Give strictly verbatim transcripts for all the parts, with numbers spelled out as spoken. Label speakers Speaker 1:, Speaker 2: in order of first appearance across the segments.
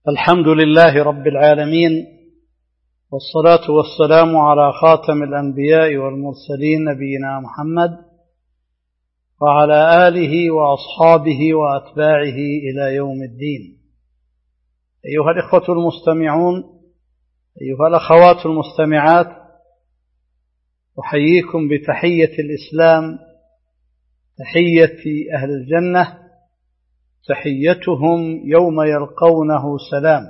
Speaker 1: الحمد لله رب العالمين، والصلاة والسلام على خاتم الأنبياء والمرسلين نبينا محمد وعلى آله وأصحابه وأتباعه إلى يوم الدين. أيها الإخوة المستمعون، أيها الأخوات المستمعات، أحييكم بتحية الإسلام، تحية أهل الجنة، تحيتهم يوم يلقونه سلام.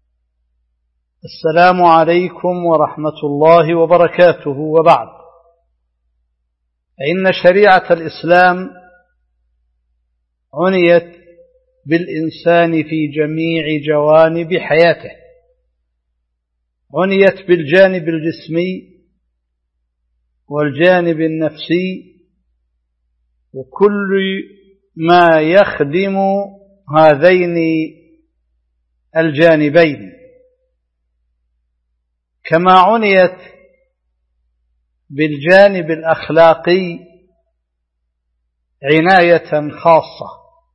Speaker 1: السلام عليكم ورحمة الله وبركاته. وبعد، فإن شريعة الإسلام عنيت بالإنسان في جميع جوانب حياته، عنيت بالجانب الجسمي والجانب النفسي وكل ما يخدم هذين الجانبين، كما عنيت بالجانب الأخلاقي عناية خاصة،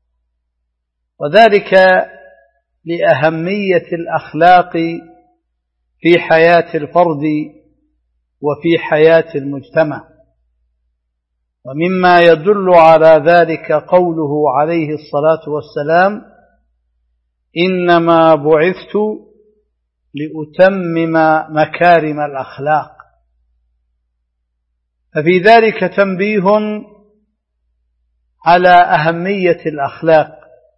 Speaker 1: وذلك لأهمية الأخلاق في حياة الفرد وفي حياة المجتمع. ومما يدل على ذلك قوله عليه الصلاة والسلام: إنما بعثت لأتمم مكارم الأخلاق. ففي ذلك تنبيه على أهمية الأخلاق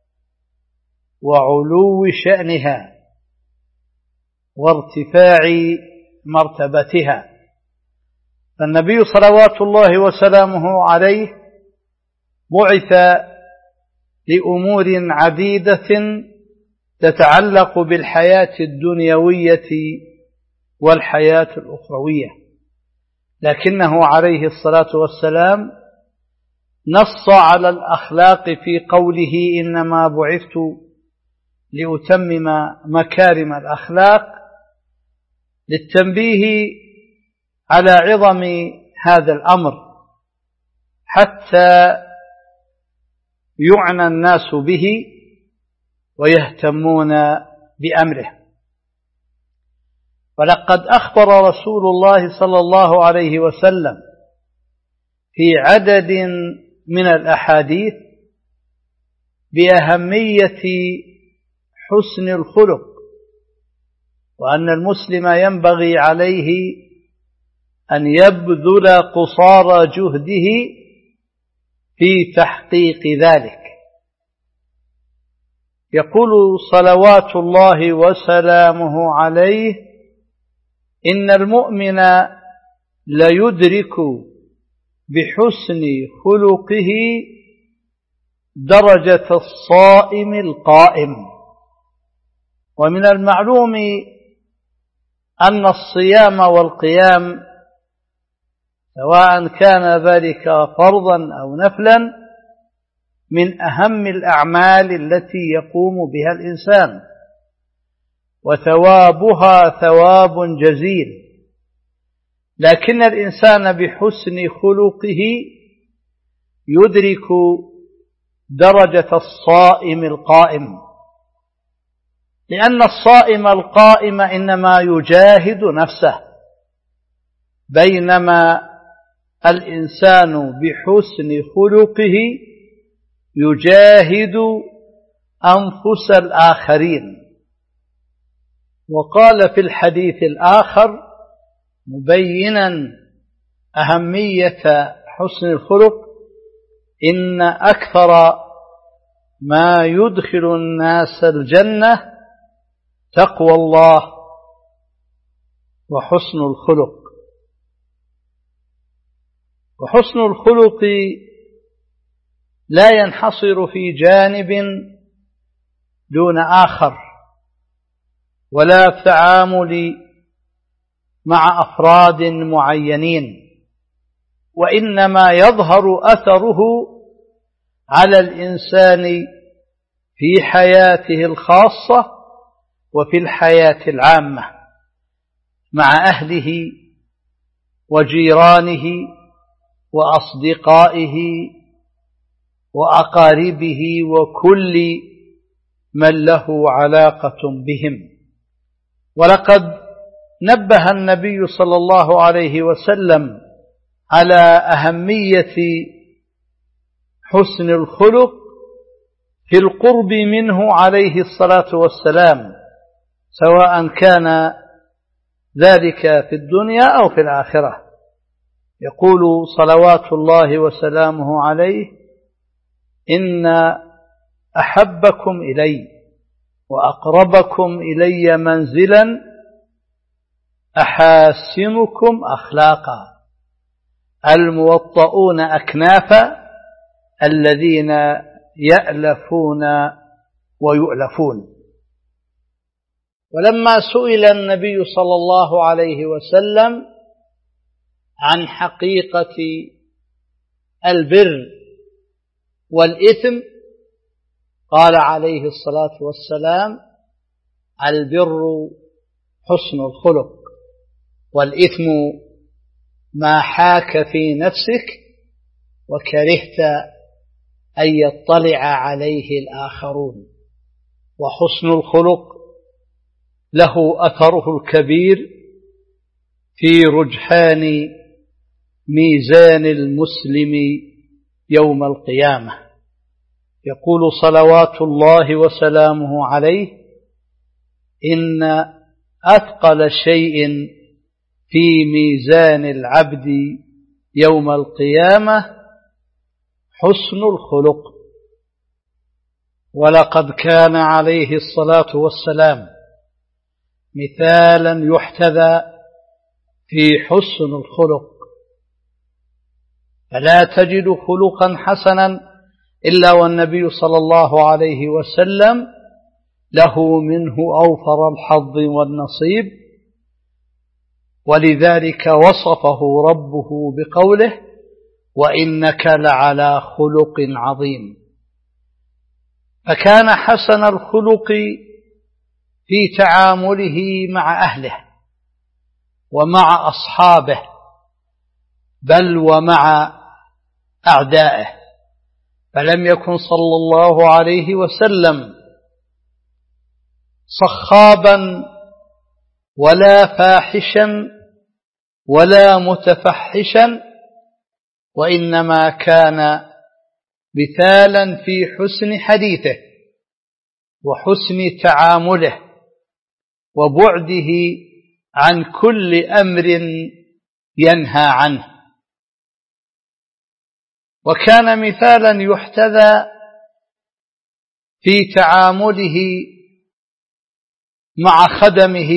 Speaker 1: وعلو شأنها وارتفاع مرتبتها. فالنبي صلوات الله وسلامه عليه بعث لأمور عديدة تتعلق بالحياة الدنيوية والحياة الأخروية، لكنه عليه الصلاة والسلام نص على الأخلاق في قوله: إنما بعثت لأتمم مكارم الأخلاق، للتنبيه على عظم هذا الأمر حتى يعنى الناس به ويهتمون بأمره. ولقد أخبر رسول الله صلى الله عليه وسلم في عدد من الأحاديث بأهمية حسن الخلق، وأن المسلم ينبغي عليه أن يبذل قصارى جهده في تحقيق ذلك. يقول صلوات الله وسلامه عليه: إن المؤمن ليدرك بحسن خلقه درجة الصائم القائم. ومن المعلوم أن الصيام والقيام سواء كان ذلك فرضا أو نفلا من أهم الأعمال التي يقوم بها الإنسان، وثوابها ثواب جزيل، لكن الإنسان بحسن خلقه يدرك درجة الصائم القائم، لأن الصائم القائم إنما يجاهد نفسه، بينما الإنسان بحسن خلقه يجاهد أنفس الآخرين. وقال في الحديث الآخر مبينا أهمية حسن الخلق: إن أكثر ما يدخل الناس الجنة تقوى الله وحسن الخلق. وحسن الخلق لا ينحصر في جانب دون آخر، ولا في التعامل مع أفراد معينين، وإنما يظهر أثره على الإنسان في حياته الخاصة وفي الحياة العامة مع أهله وجيرانه وأصدقائه وأقاربه وكل من له علاقة بهم. ولقد نبه النبي صلى الله عليه وسلم على أهمية حسن الخلق في القرب منه عليه الصلاة والسلام، سواء كان ذلك في الدنيا أو في الآخرة. يقول صلوات الله وسلامه عليه: إن أحبكم إلي وأقربكم إلي منزلا أحاسنكم أخلاقا، الموطؤون أكنافا، الذين يألفون ويؤلفون. ولما سئل النبي صلى الله عليه وسلم عن حقيقة البر والإثم قال عليه الصلاة والسلام: البر حسن الخلق، والإثم ما حاك في نفسك وكرهت أن يطلع عليه الآخرون. وحسن الخلق له أثره الكبير في رجحان ميزان المسلم يوم القيامة. يقول صلوات الله وسلامه عليه: إن أثقل شيء في ميزان العبد يوم القيامة حسن الخلق. ولقد كان عليه الصلاة والسلام مثالا يحتذى في حسن الخلق، فلا تجد خلقا حسنا إلا والنبي صلى الله عليه وسلم له منه أوفر الحظ والنصيب. ولذلك وصفه ربه بقوله: وإنك لعلى خلق عظيم. فكان حسن الخلق في تعامله مع أهله ومع أصحابه، بل ومع أعدائه. فلم يكن صلى الله عليه وسلم صخابا ولا فاحشا ولا متفحشا، وإنما كان مثالا في حسن حديثه وحسن تعامله وبعده عن كل أمر ينهى عنه. وكان مثالا يحتذى في تعامله مع خدمه،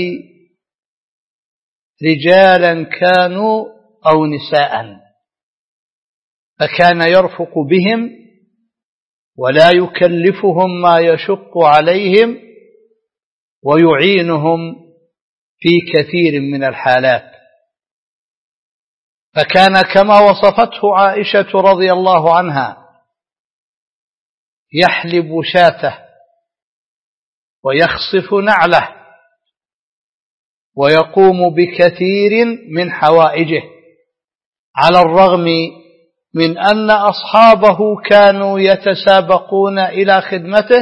Speaker 1: رجالا كانوا أو نساء، فكان يرفق بهم ولا يكلفهم ما يشق عليهم، ويعينهم في كثير من الحالات. فكان كما وصفته عائشة رضي الله عنها: يحلب شاته ويخصف نعله ويقوم بكثير من حوائجه، على الرغم من أن أصحابه كانوا يتسابقون إلى خدمته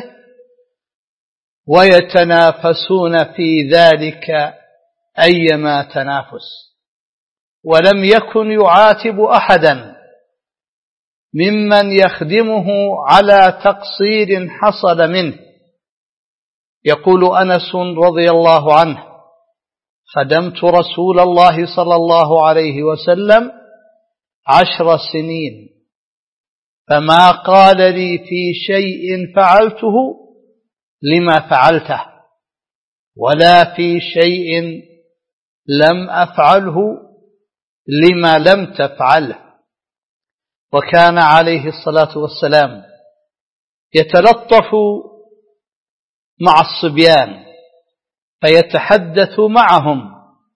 Speaker 1: ويتنافسون في ذلك أيما تنافس، ولم يكن يعاتب أحدا ممن يخدمه على تقصير حصل منه. يقول أنس رضي الله عنه: خدمت رسول الله صلى الله عليه وسلم عشر سنين، فما قال لي في شيء فعلته لما فعلته، ولا في شيء لم أفعله لما لم تفعله. وكان عليه الصلاة والسلام يتلطف مع الصبيان فيتحدث معهم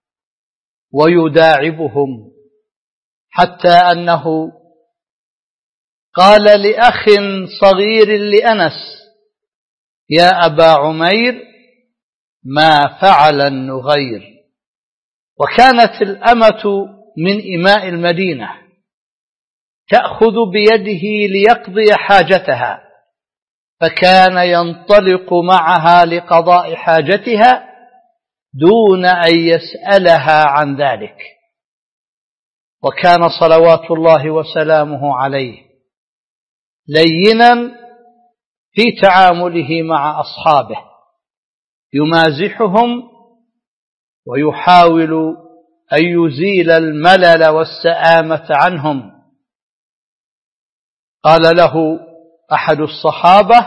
Speaker 1: ويداعبهم، حتى أنه قال لأخ صغير لأنس: يا أبا عمير، ما فعل النغير. وكانت الأمة من إماء المدينة تأخذ بيده ليقضي حاجتها، فكان ينطلق معها لقضاء حاجتها دون أن يسألها عن ذلك. وكان صلوات الله وسلامه عليه لينا في تعامله مع أصحابه، يمازحهم ويحاول أن يزيل الملل والسآمة عنهم. قال له أحد الصحابة: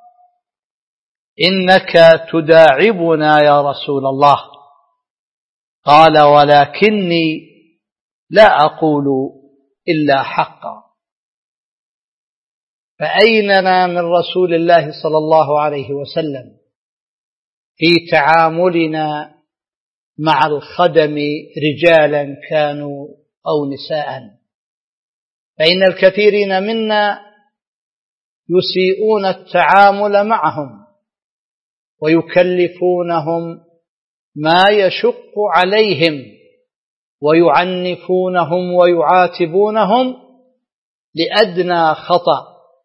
Speaker 1: إنك تداعبنا يا رسول الله. قال: ولكني لا أقول إلا حقا. فأيننا من رسول الله صلى الله عليه وسلم في تعاملنا مع الخدم، رجالا كانوا أو نساء؟ فإن الكثيرين منا يسيئون التعامل معهم ويكلفونهم ما يشق عليهم ويعنفونهم ويعاتبونهم لأدنى خطأ،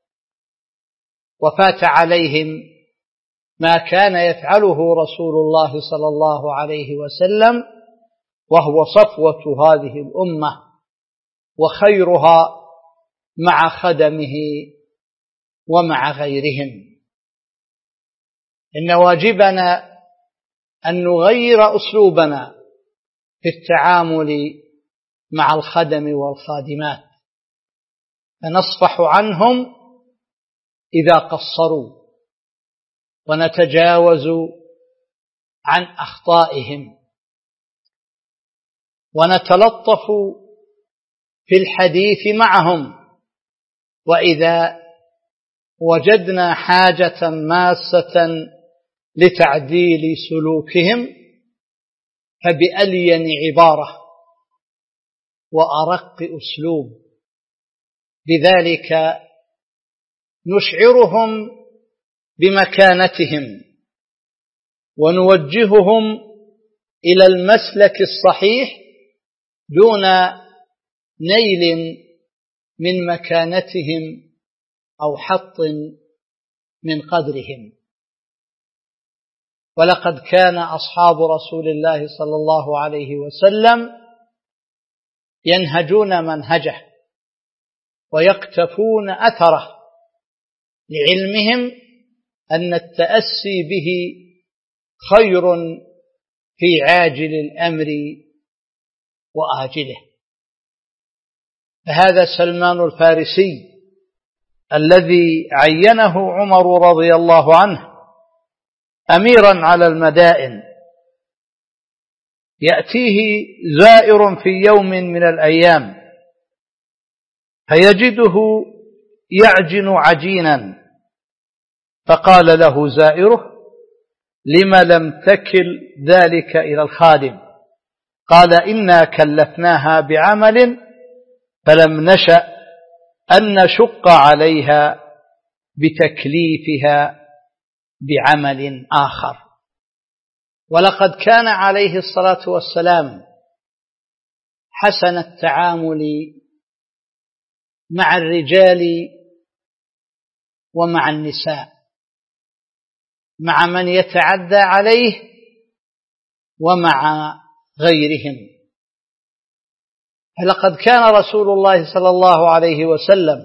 Speaker 1: وفات عليهم ما كان يفعله رسول الله صلى الله عليه وسلم، وهو صفوة هذه الأمة وخيرها مع خدمه ومع غيرهم. إن واجبنا أن نغير أسلوبنا في التعامل مع الخدم والخادمات، فنصفح عنهم إذا قصروا، ونتجاوز عن أخطائهم، ونتلطف في الحديث معهم، وإذا وجدنا حاجة ماسة لتعديل سلوكهم فبألين عبارة وأرق أسلوب، بذلك نشعرهم بمكانتهم ونوجههم إلى المسلك الصحيح دون نيل من مكانتهم أو حط من قدرهم. ولقد كان أصحاب رسول الله صلى الله عليه وسلم ينهجون منهجه ويقتفون أثره، لعلمهم أن التأسي به خير في عاجل الأمر وآجله. فهذا سلمان الفارسي الذي عينه عمر رضي الله عنه أميرا على المدائن، يأتيه زائر في يوم من الأيام فيجده يعجن عجينا، فقال له زائره: لم لم تكل ذلك إلى الخادم؟ قال: إنا كلفناها بعمل فلم نشأ أن نشق عليها بتكليفها بعمل آخر. ولقد كان عليه الصلاة والسلام حسن التعامل مع الرجال ومع النساء، مع من يتعدى عليه ومع غيرهم. فلقد كان رسول الله صلى الله عليه وسلم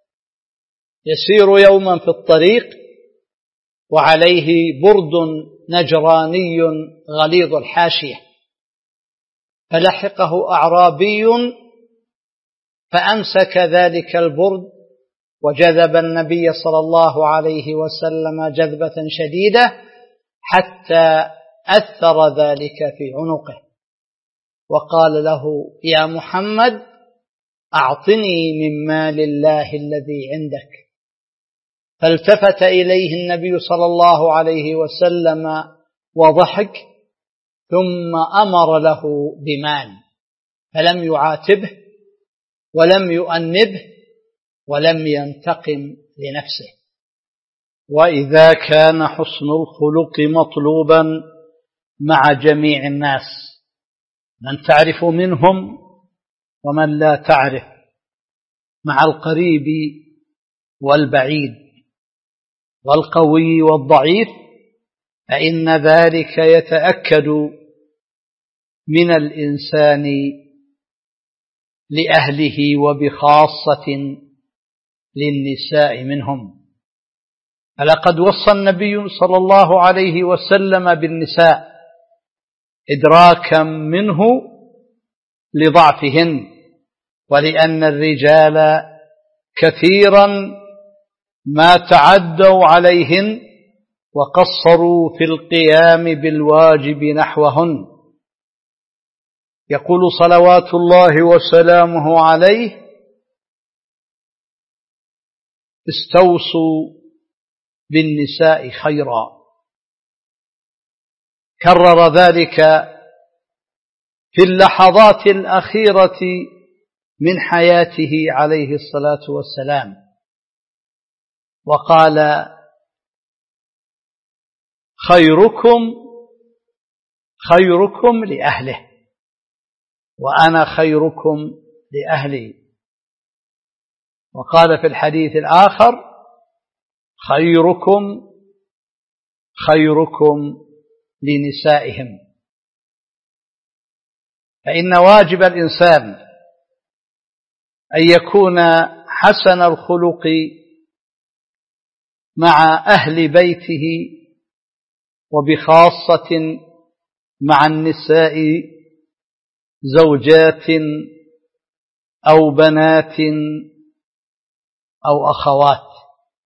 Speaker 1: يسير يوما في الطريق وعليه برد نجراني غليظ الحاشية، فلحقه أعرابي فأمسك ذلك البرد وجذب النبي صلى الله عليه وسلم جذبة شديدة حتى أثر ذلك في عنقه، وقال له: يا محمد، أعطني من مال الله الذي عندك. فالتفت إليه النبي صلى الله عليه وسلم وضحك، ثم أمر له بمال، فلم يعاتبه ولم يؤنبه ولم ينتقم لنفسه. وإذا كان حسن الخلق مطلوبا مع جميع الناس، من تعرف منهم ومن لا تعرف، مع القريب والبعيد، والقوي والضعيف، فإن ذلك يتأكد من الإنسان لأهله وبخاصة للنساء منهم. فلقد وصى النبي صلى الله عليه وسلم بالنساء إدراكا منه لضعفهن، ولأن الرجال كثيرا ما تعدوا عليهن وقصروا في القيام بالواجب نحوهن. يقول صلوات الله وسلامه عليه: استوصوا بالنساء خيرا. كرر ذلك في اللحظات الأخيرة من حياته عليه الصلاة والسلام، وقال: خيركم خيركم لأهله وأنا خيركم لأهلي. وقال في الحديث الآخر: خيركم خيركم لنسائهم. فإن واجب الإنسان أن يكون حسن الخلق مع أهل بيته، وبخاصة مع النساء زوجات أو بنات أو أخوات،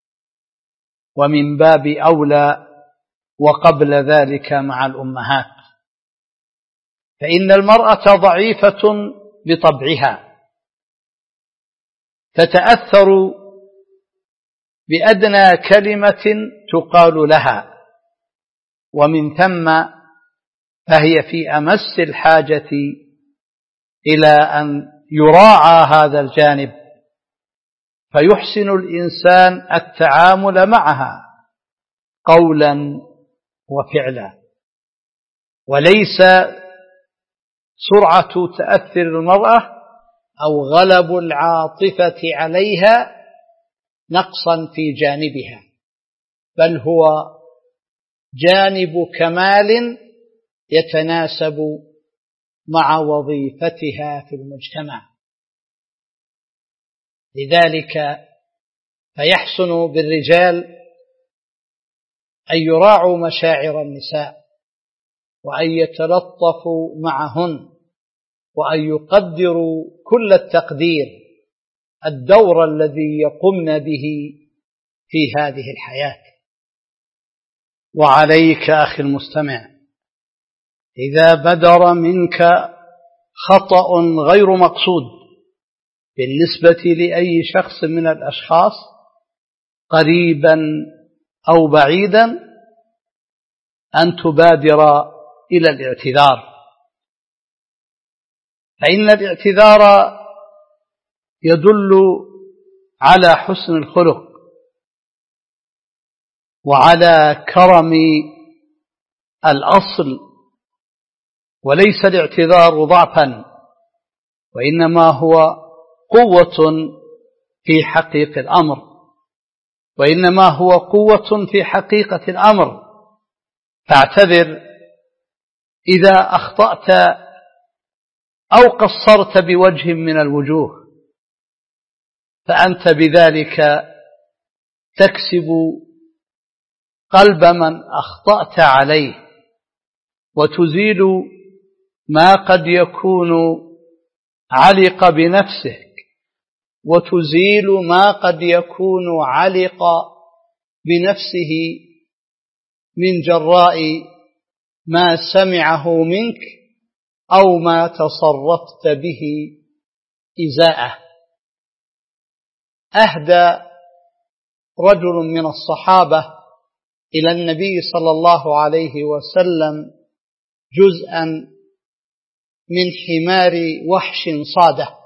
Speaker 1: ومن باب أولى وقبل ذلك مع الأمهات. فإن المرأة ضعيفة بطبعها، تتأثر بأدنى كلمة تقال لها، ومن ثم فهي في أمس الحاجة إلى أن يراعى هذا الجانب، فيحسن الإنسان التعامل معها قولا وفعلا، وليس سرعة تأثر المرأة أو غلب العاطفة عليها نقصا في جانبها، بل هو جانب كمال يتناسب مع وظيفتها في المجتمع. لذلك فيحسن بالرجال أن يراعوا مشاعر النساء، وأن يتلطفوا معهن، وأن يقدروا كل التقدير الدور الذي يقمن به في هذه الحياة. وعليك أخي المستمع، إذا بدر منك خطأ غير مقصود بالنسبة لأي شخص من الأشخاص قريبا أو بعيدا، أن تبادر إلى الاعتذار، فإن الاعتذار يدل على حسن الخلق وعلى كرم الأصل، وليس الاعتذار ضعفا، وإنما هو قوة في حقيقة الأمر وإنما هو قوة في حقيقة الأمر. فاعتذر إذا أخطأت أو قصرت بوجه من الوجوه، فأنت بذلك تكسب قلب من أخطأت عليه، وتزيل ما قد يكون علق بنفسك، وتزيل ما قد يكون علق بنفسه من جراء ما سمعه منك أو ما تصرفت به إزاءه. أهدى رجل من الصحابة إلى النبي صلى الله عليه وسلم جزءا من حمار وحش صاده،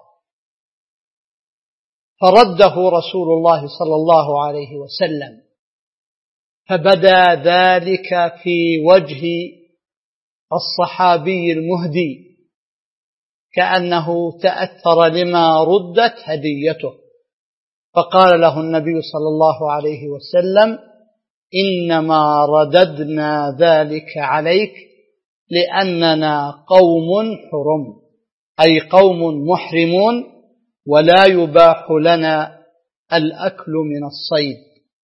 Speaker 1: فرده رسول الله صلى الله عليه وسلم، فبدا ذلك في وجه الصحابي المهدي كأنه تأثر لما ردت هديته، فقال له النبي صلى الله عليه وسلم: إنما رددنا ذلك عليك لأننا قوم حرم، أي قوم محرمون، ولا يباح لنا الأكل من الصيد.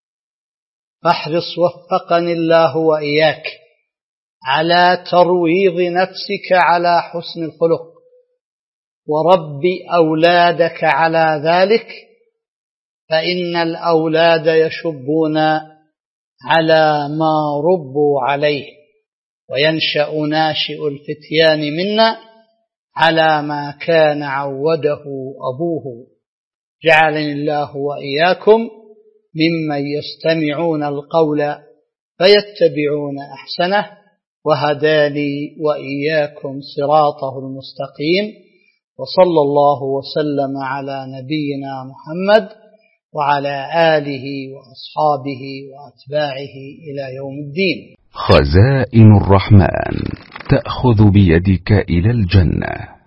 Speaker 1: فاحرص وفقني الله وإياك على ترويض نفسك على حسن الخلق، ورب أولادك على ذلك، فإن الأولاد يشبون على ما ربوا عليه، وينشأ ناشئ الفتيان منا على ما كان عوده أبوه. جعلني الله وإياكم ممن يستمعون القول فيتبعون أحسنه، وهداني وإياكم صراطه المستقيم. وصلى الله وسلم على نبينا محمد وعلى آله وأصحابه وأتباعه إلى يوم الدين.
Speaker 2: خزائن الرحمن تأخذ بيدك إلى الجنة.